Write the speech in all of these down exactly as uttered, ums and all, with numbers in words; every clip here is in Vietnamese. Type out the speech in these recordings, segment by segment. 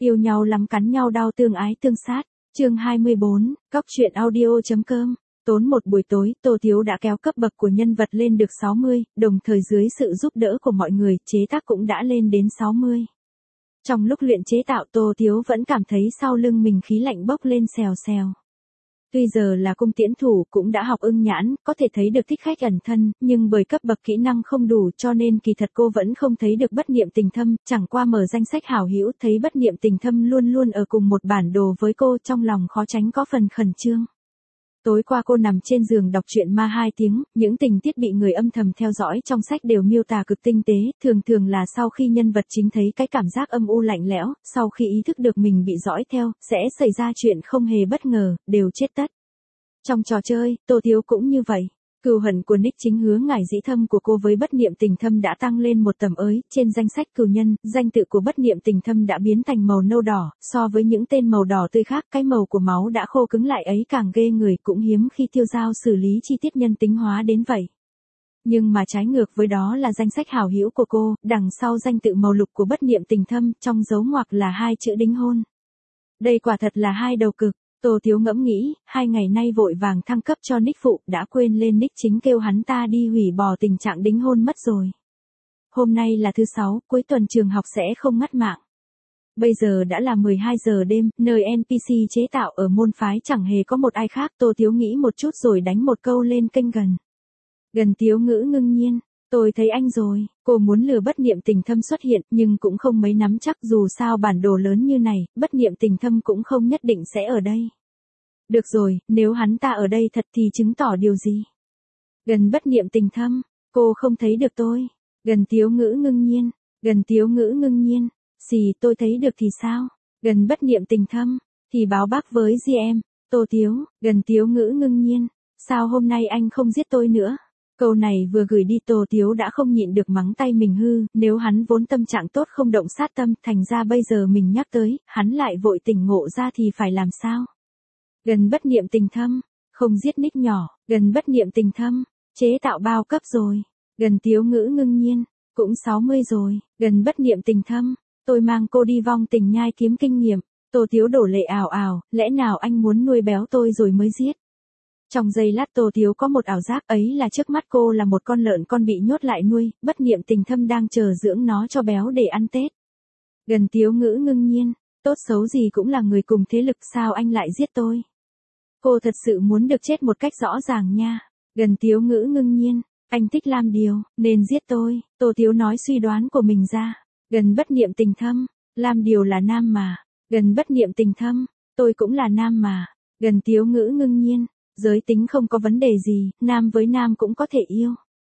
Yêu nhau lắm cắn nhau đau tương ái tương sát. Chương hai mươi bốn, Cóc truyện audio.com. Tốn một buổi tối, Tô Thiếu đã kéo cấp bậc của nhân vật lên được sáu mươi, đồng thời dưới sự giúp đỡ của mọi người, chế tác cũng đã lên đến sáu mươi. Trong lúc luyện chế tạo, Tô Thiếu vẫn cảm thấy sau lưng mình khí lạnh bốc lên xèo xèo. Tuy giờ là cung tiễn thủ cũng đã học ưng nhãn, có thể thấy được thích khách ẩn thân, nhưng bởi cấp bậc kỹ năng không đủ cho nên kỳ thật cô vẫn không thấy được bất niệm tình thâm, chẳng qua mở danh sách hảo hữu thấy bất niệm tình thâm luôn luôn ở cùng một bản đồ với cô, trong lòng khó tránh có phần khẩn trương. Tối qua cô nằm trên giường đọc truyện ma hai tiếng, những tình tiết bị người âm thầm theo dõi trong sách đều miêu tả cực tinh tế, thường thường là sau khi nhân vật chính thấy cái cảm giác âm u lạnh lẽo, sau khi ý thức được mình bị dõi theo, sẽ xảy ra chuyện không hề bất ngờ, đều chết tất. Trong trò chơi, Tô Thiếu cũng như vậy. Cừu hận của Nick chính hứa ngải dĩ thâm của cô với bất niệm tình thâm đã tăng lên một tầm ới, trên danh sách cừu nhân, danh tự của bất niệm tình thâm đã biến thành màu nâu đỏ, so với những tên màu đỏ tươi khác, cái màu của máu đã khô cứng lại ấy càng ghê người, cũng hiếm khi Tiêu Giao xử lý chi tiết nhân tính hóa đến vậy. Nhưng mà trái ngược với đó là danh sách hảo hữu của cô, đằng sau danh tự màu lục của bất niệm tình thâm, trong dấu ngoặc là hai chữ đính hôn. Đây quả thật là hai đầu cực. Tô Thiếu ngẫm nghĩ, hai ngày nay vội vàng thăng cấp cho Nick phụ, đã quên lên Nick chính kêu hắn ta đi hủy bỏ tình trạng đính hôn mất rồi. Hôm nay là thứ sáu, cuối tuần trường học sẽ không ngắt mạng. Bây giờ đã là mười hai giờ đêm, nơi en pê xê chế tạo ở môn phái chẳng hề có một ai khác. Tô Thiếu nghĩ một chút rồi đánh một câu lên kênh gần. Gần Thiếu ngữ ngưng nhiên, tôi thấy anh rồi. Cô muốn lừa bất niệm tình thâm xuất hiện, nhưng cũng không mấy nắm chắc, dù sao bản đồ lớn như này, bất niệm tình thâm cũng không nhất định sẽ ở đây. Được rồi, nếu hắn ta ở đây thật thì chứng tỏ điều gì? Gần bất niệm tình thâm, cô không thấy được tôi. Gần Tiếu ngữ ngưng nhiên, gần Tiếu ngữ ngưng nhiên, xì tôi thấy được thì sao? Gần bất niệm tình thâm, thì báo bác với giê em, Tô Tiếu, gần Tiếu ngữ ngưng nhiên, sao hôm nay anh không giết tôi nữa? Câu này vừa gửi đi Tô Thiếu đã không nhịn được mắng tay mình hư, nếu hắn vốn tâm trạng tốt không động sát tâm, thành ra bây giờ mình nhắc tới, hắn lại vội tỉnh ngộ ra thì phải làm sao? Gần bất niệm tình thâm, không giết Nick nhỏ, gần bất niệm tình thâm, chế tạo bao cấp rồi, gần Tiếu ngữ ngưng nhiên, cũng sáu mươi rồi, gần bất niệm tình thâm, tôi mang cô đi vong tình nhai kiếm kinh nghiệm, Tô Thiếu đổ lệ ào ào, lẽ nào anh muốn nuôi béo tôi rồi mới giết? Trong giây lát Tô Thiếu có một ảo giác ấy là trước mắt cô là một con lợn con bị nhốt lại nuôi, bất niệm tình thâm đang chờ dưỡng nó cho béo để ăn Tết. Gần Tiếu ngữ ngưng nhiên, tốt xấu gì cũng là người cùng thế lực, sao anh lại giết tôi? Cô thật sự muốn được chết một cách rõ ràng nha. Gần Tiếu ngữ ngưng nhiên, anh thích làm điều, nên giết tôi. Tô Thiếu nói suy đoán của mình ra. Gần bất niệm tình thâm, làm điều là nam mà. Gần bất niệm tình thâm, tôi cũng là nam mà. Gần Tiếu ngữ ngưng nhiên, giới tính không có vấn đề gì, nam với nam cũng có thể yêu.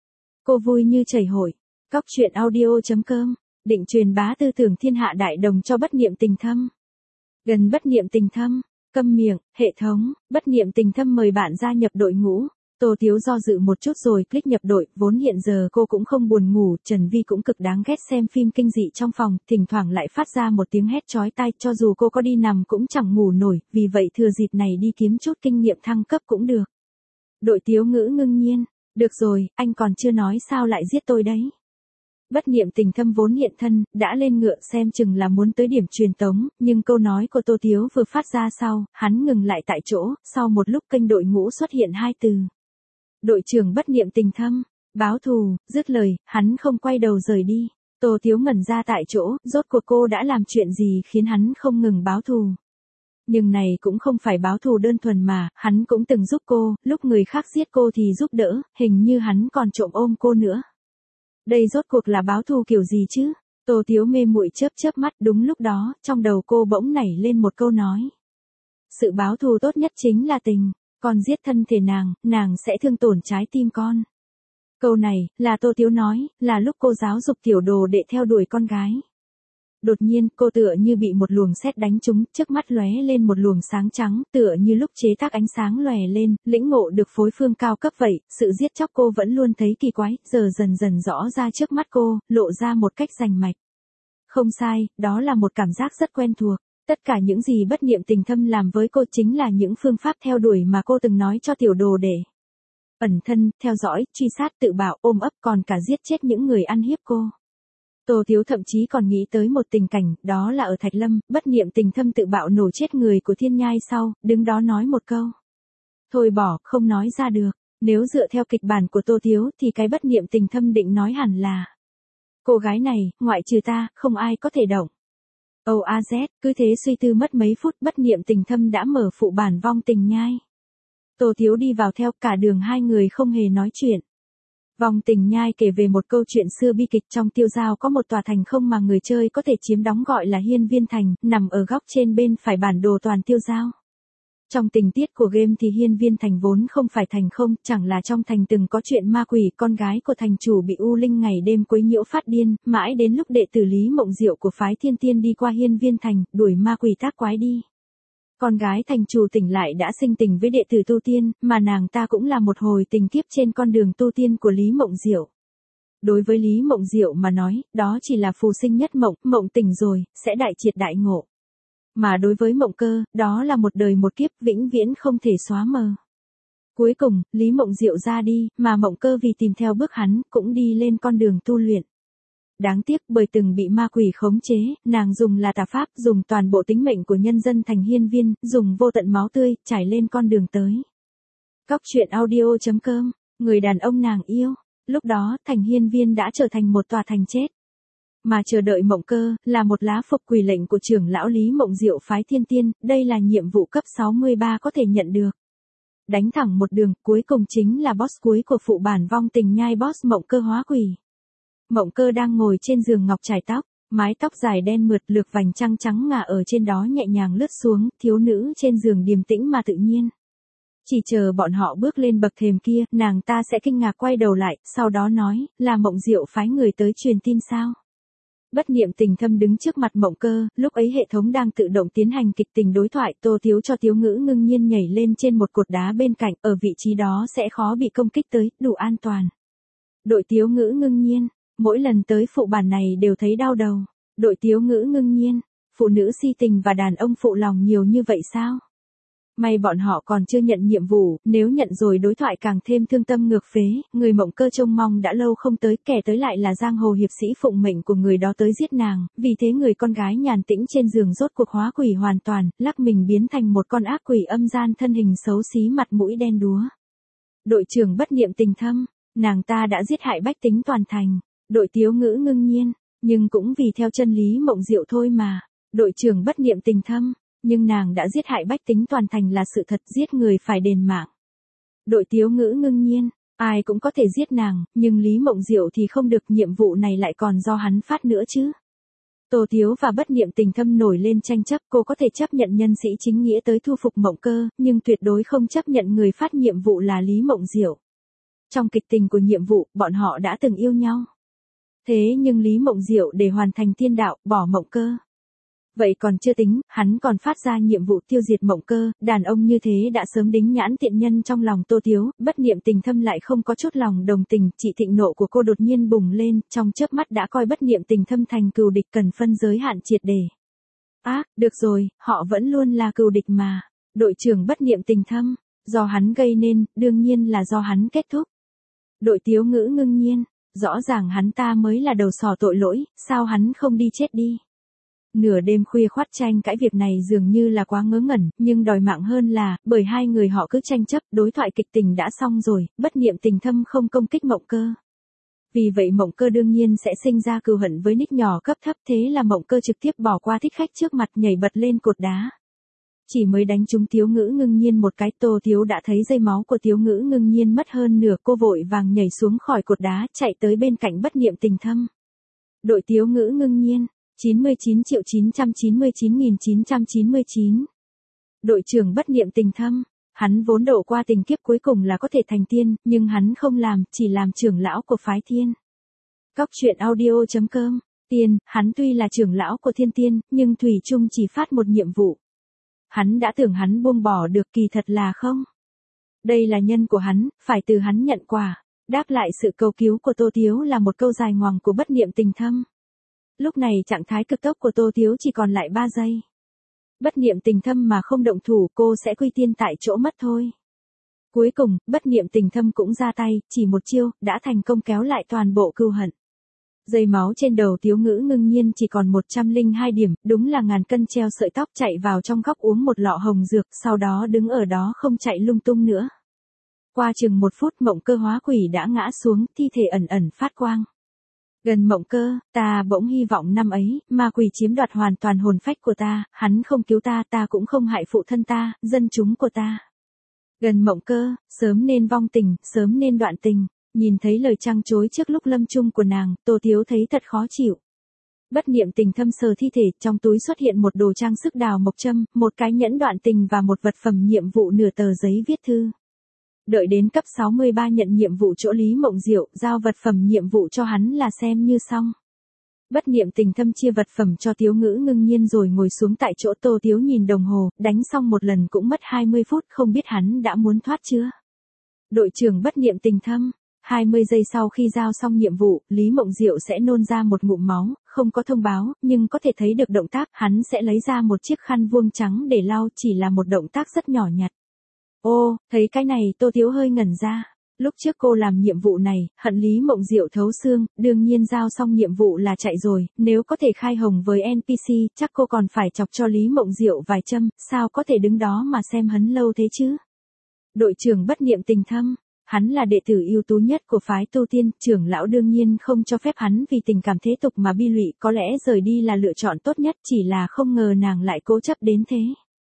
Cô vui như chảy hội. Cóc truyện audio.com, định truyền bá tư tưởng thiên hạ đại đồng cho bất niệm tình thâm. Gần bất niệm tình thâm, câm miệng, hệ thống, bất niệm tình thâm mời bạn gia nhập đội ngũ. Tô Thiếu do dự một chút rồi click nhập đội, vốn hiện giờ cô cũng không buồn ngủ, Trần Vi cũng cực đáng ghét xem phim kinh dị trong phòng, thỉnh thoảng lại phát ra một tiếng hét chói tai, cho dù cô có đi nằm cũng chẳng ngủ nổi, vì vậy thừa dịp này đi kiếm chút kinh nghiệm thăng cấp cũng được. Đội Tiếu ngữ ngưng nhiên, được rồi, anh còn chưa nói sao lại giết tôi đấy. Bất niệm tình thâm vốn hiện thân, đã lên ngựa xem chừng là muốn tới điểm truyền tống, nhưng câu nói của Tô Thiếu vừa phát ra sau, hắn ngừng lại tại chỗ, sau một lúc kênh đội ngũ xuất hiện hai từ. Đội trưởng bất niệm tình thâm, báo thù, dứt lời, hắn không quay đầu rời đi. Tô Thiếu ngẩn ra tại chỗ, rốt cuộc cô đã làm chuyện gì khiến hắn không ngừng báo thù. Nhưng này cũng không phải báo thù đơn thuần mà, hắn cũng từng giúp cô, lúc người khác giết cô thì giúp đỡ, hình như hắn còn trộm ôm cô nữa. Đây rốt cuộc là báo thù kiểu gì chứ? Tô Thiếu mê muội chớp chớp mắt, đúng lúc đó, trong đầu cô bỗng nảy lên một câu nói. Sự báo thù tốt nhất chính là tình, con giết thân thể nàng, nàng sẽ thương tổn trái tim con. Câu này, là Tô Thiếu nói, là lúc cô giáo dục tiểu đồ đệ theo đuổi con gái. Đột nhiên, cô tựa như bị một luồng sét đánh trúng, trước mắt lóe lên một luồng sáng trắng, tựa như lúc chế tác ánh sáng lòe lên, lĩnh ngộ được phối phương cao cấp vậy, sự giết chóc cô vẫn luôn thấy kỳ quái, giờ dần dần rõ ra trước mắt cô, lộ ra một cách rành mạch. Không sai, đó là một cảm giác rất quen thuộc. Tất cả những gì bất niệm tình thâm làm với cô chính là những phương pháp theo đuổi mà cô từng nói cho tiểu đồ đệ. Ẩn thân, theo dõi, truy sát, tự bảo, ôm ấp, còn cả giết chết những người ăn hiếp cô. Tô Tiếu thậm chí còn nghĩ tới một tình cảnh, đó là ở Thạch Lâm, bất niệm tình thâm tự bạo nổ chết người của Thiên Nhai sau, đứng đó nói một câu. Thôi bỏ, không nói ra được. Nếu dựa theo kịch bản của Tô Tiếu thì cái bất niệm tình thâm định nói hẳn là: cô gái này, ngoại trừ ta, không ai có thể động. Âu a dét, cứ thế suy tư mất mấy phút, bất niệm tình thâm đã mở phụ bản Vong Tình Nhai. Tô Tiếu đi vào theo, cả đường hai người không hề nói chuyện. Vong Tình Nhai kể về một câu chuyện xưa bi kịch. Trong Tiêu Giao có một tòa thành không mà người chơi có thể chiếm đóng gọi là Hiên Viên Thành, nằm ở góc trên bên phải bản đồ toàn Tiêu Giao. Trong tình tiết của game thì Hiên Viên Thành vốn không phải thành không, chẳng là trong thành từng có chuyện ma quỷ, con gái của thành chủ bị U Linh ngày đêm quấy nhiễu phát điên, mãi đến lúc đệ tử Lý Mộng Diệu của phái Thiên Tiên đi qua Hiên Viên Thành, đuổi ma quỷ tác quái đi. Con gái thành chủ tỉnh lại đã sinh tình với đệ tử tu tiên, mà nàng ta cũng là một hồi tình kiếp trên con đường tu tiên của Lý Mộng Diệu. Đối với Lý Mộng Diệu mà nói, đó chỉ là phù sinh nhất mộng, mộng tỉnh rồi, sẽ đại triệt đại ngộ. Mà đối với Mộng Cơ, đó là một đời một kiếp vĩnh viễn không thể xóa mờ. Cuối cùng, Lý Mộng Diệu ra đi, mà Mộng Cơ vì tìm theo bước hắn, cũng đi lên con đường tu luyện. Đáng tiếc bởi từng bị ma quỷ khống chế, nàng dùng là tà pháp, dùng toàn bộ tính mệnh của nhân dân thành hiên viên, dùng vô tận máu tươi, trải lên con đường tới. Cóc truyện audio chấm com, người đàn ông nàng yêu. Lúc đó, thành hiên viên đã trở thành một tòa thành chết. Mà chờ đợi Mộng Cơ, là một lá phục quỷ lệnh của trưởng lão Lý Mộng Diệu phái Thiên Tiên, đây là nhiệm vụ cấp sáu mươi ba có thể nhận được. Đánh thẳng một đường, cuối cùng chính là boss cuối của phụ bản Vong Tình Nhai, boss Mộng Cơ hóa quỷ. Mộng Cơ đang ngồi trên giường ngọc trải tóc, mái tóc dài đen mượt, lược vành trăng trắng ngả ở trên đó nhẹ nhàng lướt xuống, thiếu nữ trên giường điềm tĩnh mà tự nhiên. Chỉ chờ bọn họ bước lên bậc thềm kia, nàng ta sẽ kinh ngạc quay đầu lại, sau đó nói, là Mộng Diệu phái người tới truyền tin sao? Bất niệm tình thâm đứng trước mặt Mộng Cơ, lúc ấy hệ thống đang tự động tiến hành kịch tình đối thoại, Tô Tiếu cho Tiếu Ngữ ngưng nhiên nhảy lên trên một cột đá bên cạnh, ở vị trí đó sẽ khó bị công kích tới, đủ an toàn. Đội Tiếu Ngữ ngưng nhiên, mỗi lần tới phụ bản này đều thấy đau đầu. Đội Tiếu Ngữ ngưng nhiên, phụ nữ si tình và đàn ông phụ lòng nhiều như vậy sao? May bọn họ còn chưa nhận nhiệm vụ, nếu nhận rồi đối thoại càng thêm thương tâm ngược phế, người Mộng Cơ trông mong đã lâu không tới, kẻ tới lại là giang hồ hiệp sĩ phụng mệnh của người đó tới giết nàng, vì thế người con gái nhàn tĩnh trên giường rốt cuộc hóa quỷ hoàn toàn, lắc mình biến thành một con ác quỷ âm gian thân hình xấu xí mặt mũi đen đúa. Đội trưởng bất niệm tình thâm, nàng ta đã giết hại bách tính toàn thành. Đội Tiếu Ngữ ngưng nhiên, nhưng cũng vì theo chân Lý Mộng Diệu thôi mà. Đội trưởng bất niệm tình thâm, nhưng nàng đã giết hại bách tính toàn thành là sự thật, giết người phải đền mạng. Đội Tiếu Ngữ ngưng nhiên, ai cũng có thể giết nàng, nhưng Lý Mộng Diệu thì không được, nhiệm vụ này lại còn do hắn phát nữa chứ. Tô Tiếu và bất niệm tình thâm nổi lên tranh chấp, cô có thể chấp nhận nhân sĩ chính nghĩa tới thu phục Mộng Cơ, nhưng tuyệt đối không chấp nhận người phát nhiệm vụ là Lý Mộng Diệu. Trong kịch tình của nhiệm vụ, bọn họ đã từng yêu nhau. Thế nhưng Lý Mộng Diệu để hoàn thành thiên đạo, bỏ Mộng Cơ. Vậy còn chưa tính, hắn còn phát ra nhiệm vụ tiêu diệt Mộng Cơ, đàn ông như thế đã sớm đính nhãn tiện nhân trong lòng Tô Tiếu, bất niệm tình thâm lại không có chút lòng đồng tình, chị thịnh nộ của cô đột nhiên bùng lên, trong chớp mắt đã coi bất niệm tình thâm thành cừu địch cần phân giới hạn triệt để. Á, à, được rồi, họ vẫn luôn là cừu địch mà. Đội trưởng bất niệm tình thâm, do hắn gây nên, đương nhiên là do hắn kết thúc. Đội Tiếu Ngữ ngưng nhiên, rõ ràng hắn ta mới là đầu sỏ tội lỗi, sao hắn không đi chết đi. Nửa đêm khuya khoắt tranh cãi việc này dường như là quá ngớ ngẩn, nhưng đòi mạng hơn là, bởi hai người họ cứ tranh chấp, đối thoại kịch tình đã xong rồi, bất niệm tình thâm không công kích Mộng Cơ. Vì vậy Mộng Cơ đương nhiên sẽ sinh ra cừu hận với nick nhỏ cấp thấp, thế là Mộng Cơ trực tiếp bỏ qua thích khách trước mặt, nhảy bật lên cột đá. Chỉ mới đánh trúng Tiếu Ngữ ngưng nhiên một cái, Tô Tiếu đã thấy dây máu của Tiếu Ngữ ngưng nhiên mất hơn nửa, cô vội vàng nhảy xuống khỏi cột đá, chạy tới bên cạnh bất niệm tình thâm. Đội Tiếu Ngữ ngưng nhiên, chín mươi chín triệu chín trăm chín mươi chín nghìn chín trăm chín mươi chín. Đội trưởng bất niệm tình thâm, hắn vốn độ qua tình kiếp cuối cùng là có thể thành tiên, nhưng hắn không làm, chỉ làm trưởng lão của phái Thiên. Cóc truyện audio chấm com, tiên, hắn tuy là trưởng lão của Thiên Tiên, nhưng thủy chung chỉ phát một nhiệm vụ. Hắn đã tưởng hắn buông bỏ được, kỳ thật là không. Đây là nhân của hắn, phải từ hắn nhận quả. Đáp lại sự cầu cứu của Tô Tiếu là một câu dài ngoằng của bất niệm tình thâm. Lúc này trạng thái cực tốc của Tô Tiếu chỉ còn lại ba giây. Bất niệm tình thâm mà không động thủ, cô sẽ quy tiên tại chỗ mất thôi. Cuối cùng, bất niệm tình thâm cũng ra tay, chỉ một chiêu, đã thành công kéo lại toàn bộ cừu hận. Dây máu trên đầu Tiếu Ngữ ngưng nhiên chỉ còn một trăm lẻ hai điểm, đúng là ngàn cân treo sợi tóc, chạy vào trong góc uống một lọ hồng dược, sau đó đứng ở đó không chạy lung tung nữa. Qua chừng một phút Mộng Cơ hóa quỷ đã ngã xuống, thi thể ẩn ẩn phát quang. Gần Mộng Cơ, ta bỗng hy vọng năm ấy, ma quỷ chiếm đoạt hoàn toàn hồn phách của ta, hắn không cứu ta, ta cũng không hại phụ thân ta, dân chúng của ta. Gần Mộng Cơ, sớm nên vong tình, sớm nên đoạn tình. Nhìn thấy lời trăng chối trước lúc lâm chung của nàng, Tô Tiếu thấy thật khó chịu. Bất niệm tình thâm sờ thi thể, trong túi xuất hiện một đồ trang sức đào mộc châm, một cái nhẫn đoạn tình và một vật phẩm nhiệm vụ nửa tờ giấy viết thư. Đợi đến cấp sáu mươi ba nhận nhiệm vụ chỗ Lý Mộng Diệu, giao vật phẩm nhiệm vụ cho hắn là xem như xong. Bất niệm tình thâm chia vật phẩm cho Tiếu Ngữ ngưng nhiên rồi ngồi xuống tại chỗ. Tô Tiếu nhìn đồng hồ, đánh xong một lần cũng mất hai mươi phút, không biết hắn đã muốn thoát chưa. Đội trưởng bất niệm tình thâm. hai mươi giây sau khi giao xong nhiệm vụ, Lý Mộng Diệu sẽ nôn ra một ngụm máu, không có thông báo, nhưng có thể thấy được động tác, hắn sẽ lấy ra một chiếc khăn vuông trắng để lau, chỉ là một động tác rất nhỏ nhặt. Ô, thấy cái này, Tô Tiếu hơi ngẩn ra. Lúc trước cô làm nhiệm vụ này, hận Lý Mộng Diệu thấu xương, đương nhiên giao xong nhiệm vụ là chạy rồi, nếu có thể khai hồng với en pê xê, chắc cô còn phải chọc cho Lý Mộng Diệu vài châm, sao có thể đứng đó mà xem hấn lâu thế chứ? Đội trưởng bất niệm tình thâm. Hắn là đệ tử ưu tú nhất của phái tu tiên, trưởng lão đương nhiên không cho phép hắn vì tình cảm thế tục mà bi lụy, có lẽ rời đi là lựa chọn tốt nhất, chỉ là không ngờ nàng lại cố chấp đến thế.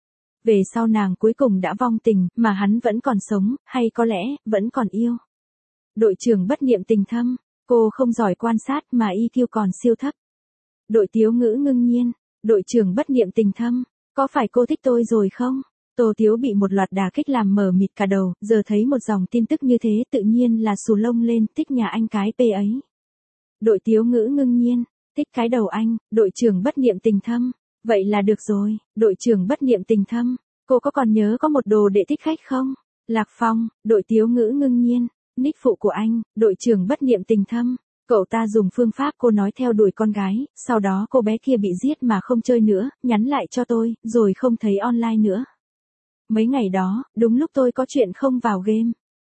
Về sau nàng cuối cùng đã vong tình, mà hắn vẫn còn sống, hay có lẽ, vẫn còn yêu. Đội trưởng bất niệm tình thâm, cô không giỏi quan sát mà i kiu còn siêu thấp. Đội Tiếu Ngữ ngưng nhiên, đội trưởng bất niệm tình thâm, có phải cô thích tôi rồi không? Tô Tiếu bị một loạt đả kích làm mờ mịt cả đầu, giờ thấy một dòng tin tức như thế tự nhiên là xù lông lên, thích nhà anh cái p ấy. Đội Tiếu Ngữ ngưng nhiên, thích cái đầu anh, đội trưởng bất niệm tình thâm. Vậy là được rồi, đội trưởng bất niệm tình thâm, cô có còn nhớ có một đồ đệ thích khách không? Lạc Phong, đội Tiếu Ngữ ngưng nhiên, nick phụ của anh, đội trưởng bất niệm tình thâm. Cậu ta dùng phương pháp cô nói theo đuổi con gái, sau đó cô bé kia bị giết mà không chơi nữa, nhắn lại cho tôi, rồi không thấy online nữa. Mấy ngày đó, đúng lúc tôi có chuyện không vào game.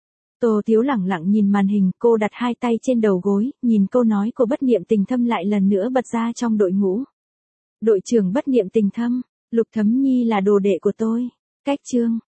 Tô Tiếu lẳng lặng nhìn màn hình, cô đặt hai tay trên đầu gối, nhìn câu nói của bất niệm tình thâm lại lần nữa bật ra trong đội ngũ. Đội trưởng bất niệm tình thâm, Lục Thấm Nhi là đồ đệ của tôi. Cách chương.